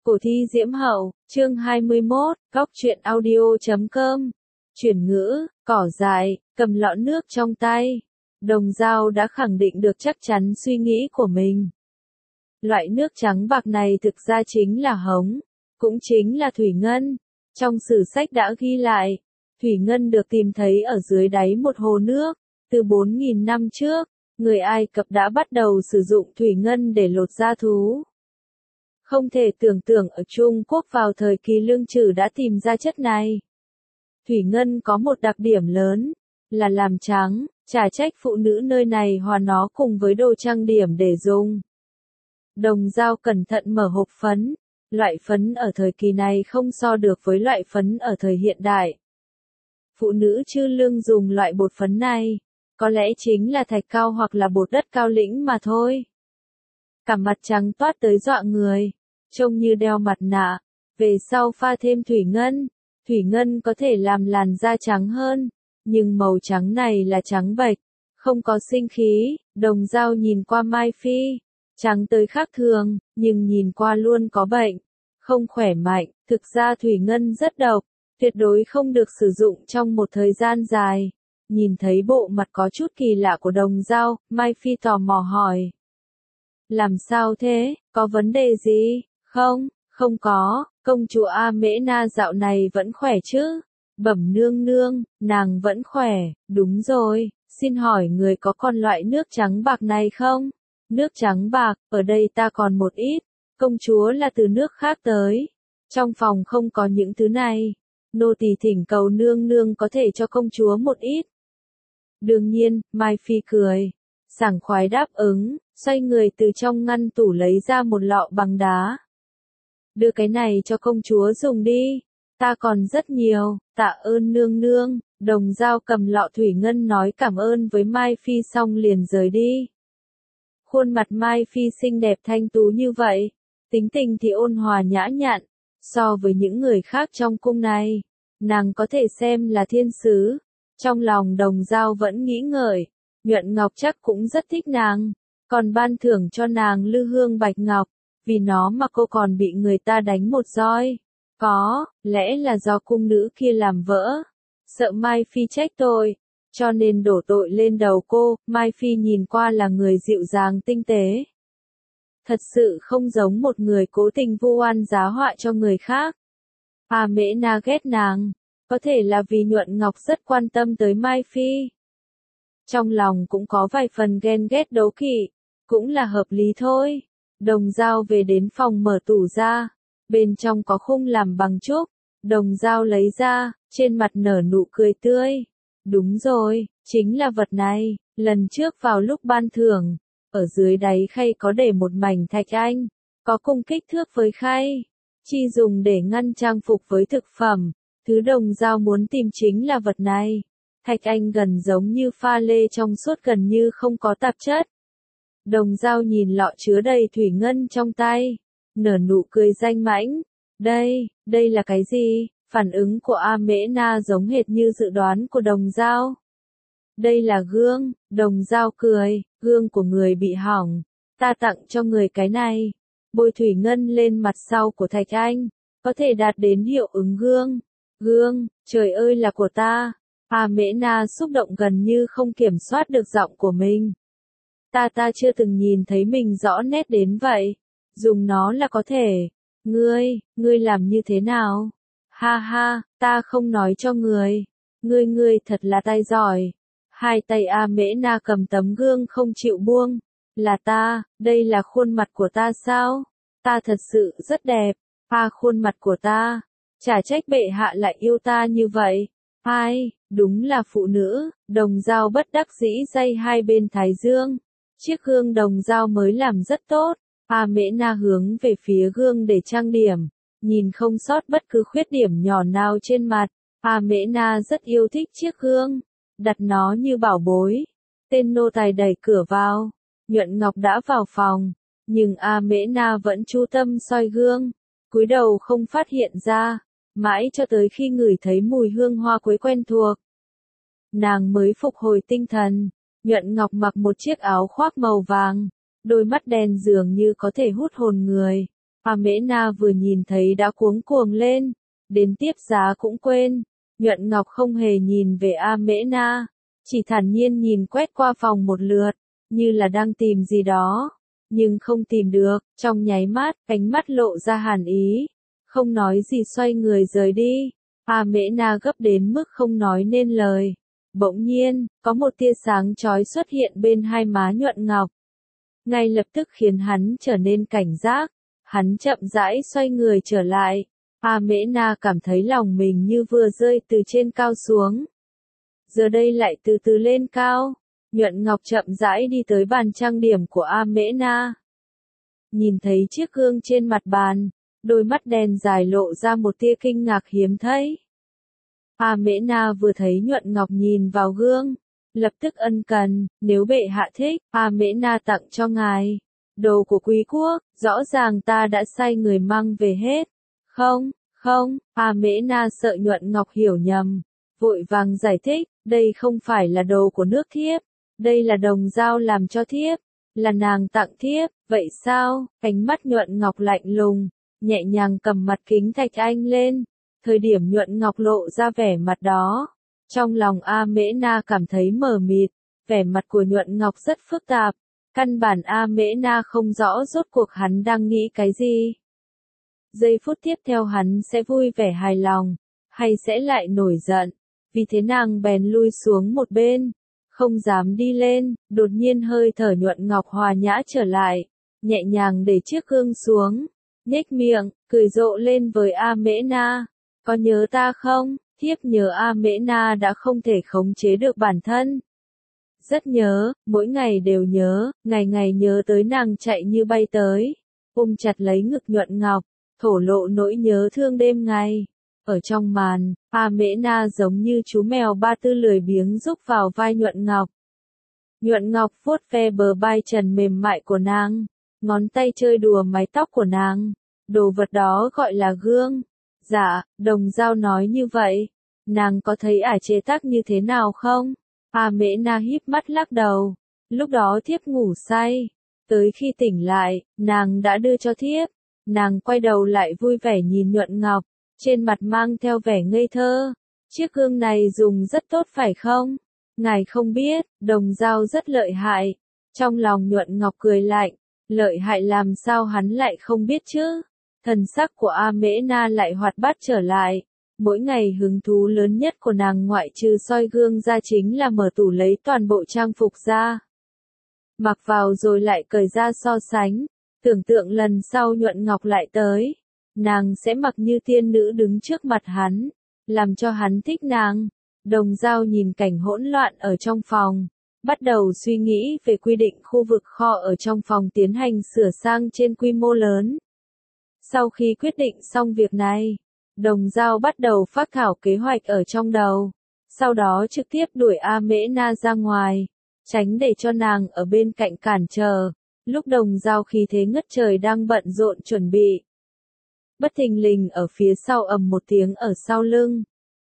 Cổ thi Diễm Hậu, chương 21, góc truyện audio.com. Chuyển ngữ, cỏ dại, cầm lọ nước trong tay. Đồng Dao đã khẳng định được chắc chắn suy nghĩ của mình. Loại nước trắng bạc này thực ra chính là hống, cũng chính là thủy ngân. Trong sử sách đã ghi lại, thủy ngân được tìm thấy ở dưới đáy một hồ nước. Từ 4.000 năm trước, người Ai Cập đã bắt đầu sử dụng thủy ngân để lột da thú. Không thể tưởng tượng ở Trung Quốc vào thời kỳ Lương Trừ đã tìm ra chất này. Thủy ngân có một đặc điểm lớn, là làm trắng, chả trách phụ nữ nơi này hòa nó cùng với đồ trang điểm để dùng. Đồng Dao cẩn thận mở hộp phấn, loại phấn ở thời kỳ này không so được với loại phấn ở thời hiện đại. Phụ nữ Chư Lương dùng loại bột phấn này, có lẽ chính là thạch cao hoặc là bột đất cao lĩnh mà thôi. Cả mặt trắng toát tới dọa người, trông như đeo mặt nạ, về sau pha thêm thủy ngân có thể làm làn da trắng hơn, nhưng màu trắng này là trắng bệch, không có sinh khí. Đồng Dao nhìn qua Mai Phi, trắng tới khác thường, nhưng nhìn qua luôn có bệnh, không khỏe mạnh. Thực ra thủy ngân rất độc, tuyệt đối không được sử dụng trong một thời gian dài. Nhìn thấy bộ mặt có chút kỳ lạ của Đồng Dao, Mai Phi tò mò hỏi. Làm sao thế, có vấn đề gì? Không có, công chúa A Mễ Na dạo này vẫn khỏe chứ? Bẩm nương nương, nàng vẫn khỏe. Đúng rồi, xin hỏi người có còn loại nước trắng bạc này không? Nước trắng bạc, ở đây ta còn một ít. Công chúa là từ nước khác tới. Trong phòng không có những thứ này. Nô tỳ thỉnh cầu nương nương có thể cho công chúa một ít. Đương nhiên, Mai Phi cười, sảng khoái đáp ứng, xoay người từ trong ngăn tủ lấy ra một lọ bằng đá. Đưa cái này cho công chúa dùng đi, ta còn rất nhiều, tạ ơn nương nương. Đồng Dao cầm lọ thủy ngân nói cảm ơn với Mai Phi xong liền rời đi. Khuôn mặt Mai Phi xinh đẹp thanh tú như vậy, tính tình thì ôn hòa nhã nhặn, so với những người khác trong cung này, nàng có thể xem là thiên sứ. Trong lòng Đồng Dao vẫn nghĩ ngợi, Nhuận Ngọc chắc cũng rất thích nàng, còn ban thưởng cho nàng lư hương bạch ngọc, vì nó mà cô còn bị người ta đánh một roi. Có lẽ là do cung nữ kia làm vỡ, sợ Mai Phi trách tội, cho nên đổ tội lên đầu cô. Mai Phi nhìn qua là người dịu dàng tinh tế, thật sự không giống một người cố tình vu oan giá họa cho người khác. A Mễ Na ghét nàng, có thể là vì Nhuận Ngọc rất quan tâm tới Mai Phi. Trong lòng cũng có vài phần ghen ghét đố kỵ, cũng là hợp lý thôi. Đồng Dao về đến phòng mở tủ ra, bên trong có khung làm bằng trúc. Đồng Dao lấy ra, trên mặt nở nụ cười tươi. Đúng rồi, chính là vật này, lần trước vào lúc ban thưởng, ở dưới đáy khay có để một mảnh thạch anh, có cùng kích thước với khay, chi dùng để ngăn trang phục với thực phẩm. Thứ Đồng Dao muốn tìm chính là vật này. Thạch anh gần giống như pha lê trong suốt gần như không có tạp chất. Đồng Dao nhìn lọ chứa đầy thủy ngân trong tay, nở nụ cười danh mãnh. Đây là cái gì? Phản ứng của A Mễ Na giống hệt như dự đoán của Đồng Dao. Đây là gương. Đồng Dao cười, gương của người bị hỏng, ta tặng cho người cái này. Bôi thủy ngân lên mặt sau của thạch anh, có thể đạt đến hiệu ứng gương. Gương, trời ơi là của ta. A Mễ Na xúc động gần như không kiểm soát được giọng của mình. Ta chưa từng nhìn thấy mình rõ nét đến vậy. Dùng nó là có thể. Ngươi làm như thế nào? Ha ha, ta không nói cho người. Ngươi thật là tay giỏi. Hai tay A Mễ Na cầm tấm gương không chịu buông. Là ta, đây là khuôn mặt của ta sao? Ta thật sự rất đẹp. Khuôn mặt của ta. Chả trách bệ hạ lại yêu ta như vậy. Đúng là phụ nữ. Đồng Dao bất đắc dĩ day hai bên thái dương. Chiếc gương Đồng Dao mới làm rất tốt. A Mễ Na hướng về phía gương để trang điểm, nhìn không sót bất cứ khuyết điểm nhỏ nào trên mặt. A Mễ Na rất yêu thích chiếc gương, đặt nó như bảo bối. Tên nô tài đẩy cửa vào. Nhuận Ngọc đã vào phòng, nhưng A Mễ Na vẫn chú tâm soi gương, cúi đầu không phát hiện ra, mãi cho tới khi ngửi thấy mùi hương hoa quế quen thuộc, nàng mới phục hồi tinh thần. Nhuận Ngọc mặc một chiếc áo khoác màu vàng, đôi mắt đen dường như có thể hút hồn người. A Mễ Na vừa nhìn thấy đã cuống cuồng lên, đến tiếp giá cũng quên. Nhuận Ngọc không hề nhìn về A Mễ Na, chỉ thản nhiên nhìn quét qua phòng một lượt, như là đang tìm gì đó, nhưng không tìm được, trong nháy mắt, ánh mắt lộ ra hàn ý, không nói gì xoay người rời đi. A Mễ Na gấp đến mức không nói nên lời. Bỗng nhiên, có một tia sáng chói xuất hiện bên hai má Nhuận Ngọc. Ngay lập tức khiến hắn trở nên cảnh giác, hắn chậm rãi xoay người trở lại. A Mễ Na cảm thấy lòng mình như vừa rơi từ trên cao xuống. Giờ đây lại từ từ lên cao. Nhuận Ngọc chậm rãi đi tới bàn trang điểm của A Mễ Na. Nhìn thấy chiếc gương trên mặt bàn, đôi mắt đen dài lộ ra một tia kinh ngạc hiếm thấy. A Mễ Na vừa thấy Nhuận Ngọc nhìn vào gương, lập tức ân cần, nếu bệ hạ thích, A Mễ Na tặng cho ngài. Đồ của quý quốc, rõ ràng ta đã sai người mang về hết. Không, không, A Mễ Na sợ Nhuận Ngọc hiểu nhầm, vội vàng giải thích, đây không phải là đồ của nước thiếp, đây là đồng dao làm cho thiếp, là nàng tặng thiếp, vậy sao? Ánh mắt Nhuận Ngọc lạnh lùng, nhẹ nhàng cầm mặt kính thạch anh lên, thời điểm Nhuận Ngọc lộ ra vẻ mặt đó. Trong lòng A Mễ Na cảm thấy mờ mịt, vẻ mặt của Nhuận Ngọc rất phức tạp, căn bản A Mễ Na không rõ rốt cuộc hắn đang nghĩ cái gì. Giây phút tiếp theo hắn sẽ vui vẻ hài lòng, hay sẽ lại nổi giận, vì thế nàng bèn lui xuống một bên, không dám đi lên. Đột nhiên hơi thở Nhuận Ngọc hòa nhã trở lại, nhẹ nhàng để chiếc gương xuống, nhếch miệng, cười rộ lên với A Mễ Na. Có nhớ ta không? Thiếp nhớ. A Mễ Na đã không thể khống chế được bản thân. Rất nhớ, mỗi ngày đều nhớ, ngày ngày nhớ tới nàng chạy như bay tới, ôm chặt lấy ngực Nhuận Ngọc, thổ lộ nỗi nhớ thương đêm ngày. Ở trong màn, A Mễ Na giống như chú mèo ba tư lười biếng rúc vào vai Nhuận Ngọc. Nhuận Ngọc vuốt ve bờ vai trần mềm mại của nàng, ngón tay chơi đùa mái tóc của nàng. Đồ vật đó gọi là gương. Dạ, đồng dao nói như vậy. Nàng có thấy ải chế tác như thế nào không? A Mễ Na híp mắt lắc đầu. Lúc đó thiếp ngủ say. Tới khi tỉnh lại, nàng đã đưa cho thiếp. Nàng quay đầu lại vui vẻ nhìn Nhuận Ngọc, trên mặt mang theo vẻ ngây thơ. Chiếc gương này dùng rất tốt phải không? Ngài không biết, đồng dao rất lợi hại. Trong lòng Nhuận Ngọc cười lạnh, lợi hại làm sao hắn lại không biết chứ? Thần sắc của A Mễ Na lại hoạt bát trở lại. Mỗi ngày hứng thú lớn nhất của nàng ngoại trừ soi gương ra chính là mở tủ lấy toàn bộ trang phục ra. Mặc vào rồi lại cởi ra so sánh. Tưởng tượng lần sau Nhuận Ngọc lại tới, nàng sẽ mặc như tiên nữ đứng trước mặt hắn, làm cho hắn thích nàng. Đồng dao nhìn cảnh hỗn loạn ở trong phòng, bắt đầu suy nghĩ về quy định khu vực kho ở trong phòng tiến hành sửa sang trên quy mô lớn. Sau khi quyết định xong việc này, đồng dao bắt đầu phác thảo kế hoạch ở trong đầu, sau đó trực tiếp đuổi A Mễ Na ra ngoài, tránh để cho nàng ở bên cạnh cản trở. Lúc đồng dao khí thế ngất trời đang bận rộn chuẩn bị, bất thình lình ở phía sau ầm một tiếng ở sau lưng.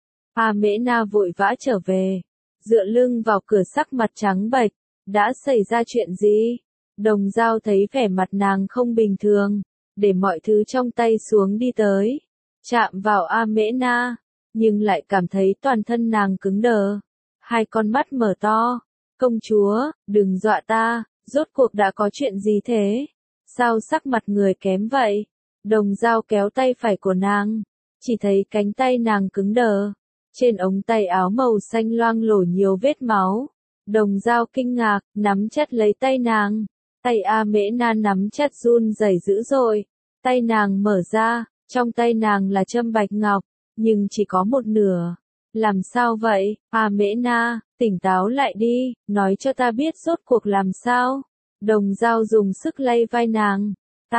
A Mễ Na vội vã trở về, dựa lưng vào cửa sắc mặt trắng bệch. Đã xảy ra chuyện gì? Đồng dao thấy vẻ mặt nàng không bình thường, để mọi thứ trong tay xuống đi tới, chạm vào A Mễ Na, nhưng lại cảm thấy toàn thân nàng cứng đờ. Hai con mắt mở to, công chúa, đừng dọa ta, rốt cuộc đã có chuyện gì thế? Sao sắc mặt người kém vậy? Đồng dao kéo tay phải của nàng, chỉ thấy cánh tay nàng cứng đờ. Trên ống tay áo màu xanh loang lổ nhiều vết máu. Đồng dao kinh ngạc, nắm chặt lấy tay nàng. Tay A Mễ Na nắm chặt run rẩy dữ dội. Tay nàng mở ra, trong tay nàng là châm bạch ngọc, nhưng chỉ có một nửa. Làm sao vậy? A Mễ Na, tỉnh táo lại đi, nói cho ta biết rốt cuộc làm sao. Đồng dao dùng sức lay vai nàng.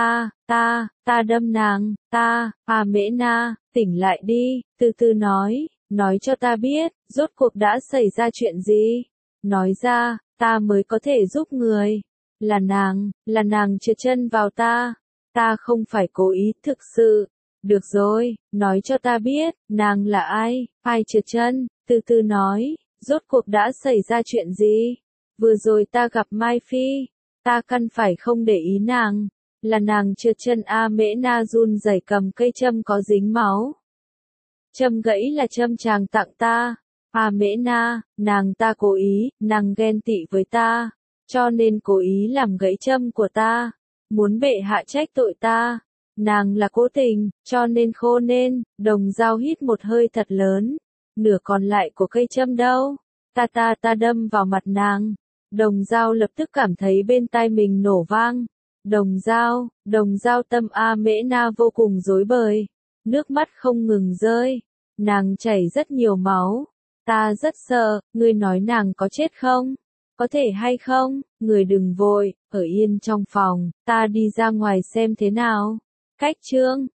Ta đâm nàng, A Mễ Na, tỉnh lại đi, từ từ nói cho ta biết, rốt cuộc đã xảy ra chuyện gì. Nói ra, ta mới có thể giúp người. Là nàng trượt chân vào ta không phải cố ý, thực sự. Được rồi, nói cho ta biết, nàng là ai trượt chân, từ từ nói, rốt cuộc đã xảy ra chuyện gì. Vừa rồi ta gặp Mai Phi, ta căn phải không để ý nàng, là nàng trượt chân. A Mễ Na run rẩy cầm cây châm có dính máu. Châm gãy là châm chàng tặng ta. A Mễ Na, nàng ta cố ý, nàng ghen tị với ta, cho nên cố ý làm gãy châm của ta, muốn bệ hạ trách tội ta. Nàng là cố tình, cho nên khô nên. Đồng Dao hít một hơi thật lớn. Nửa còn lại của cây châm đâu? Ta đâm vào mặt nàng. Đồng Dao lập tức cảm thấy bên tai mình nổ vang. Đồng Dao tâm A Mễ Na vô cùng rối bời. Nước mắt không ngừng rơi. Nàng chảy rất nhiều máu. Ta rất sợ, ngươi nói nàng có chết không? Có thể hay không? Người đừng vội, ở yên trong phòng, ta đi ra ngoài xem thế nào. Cách chương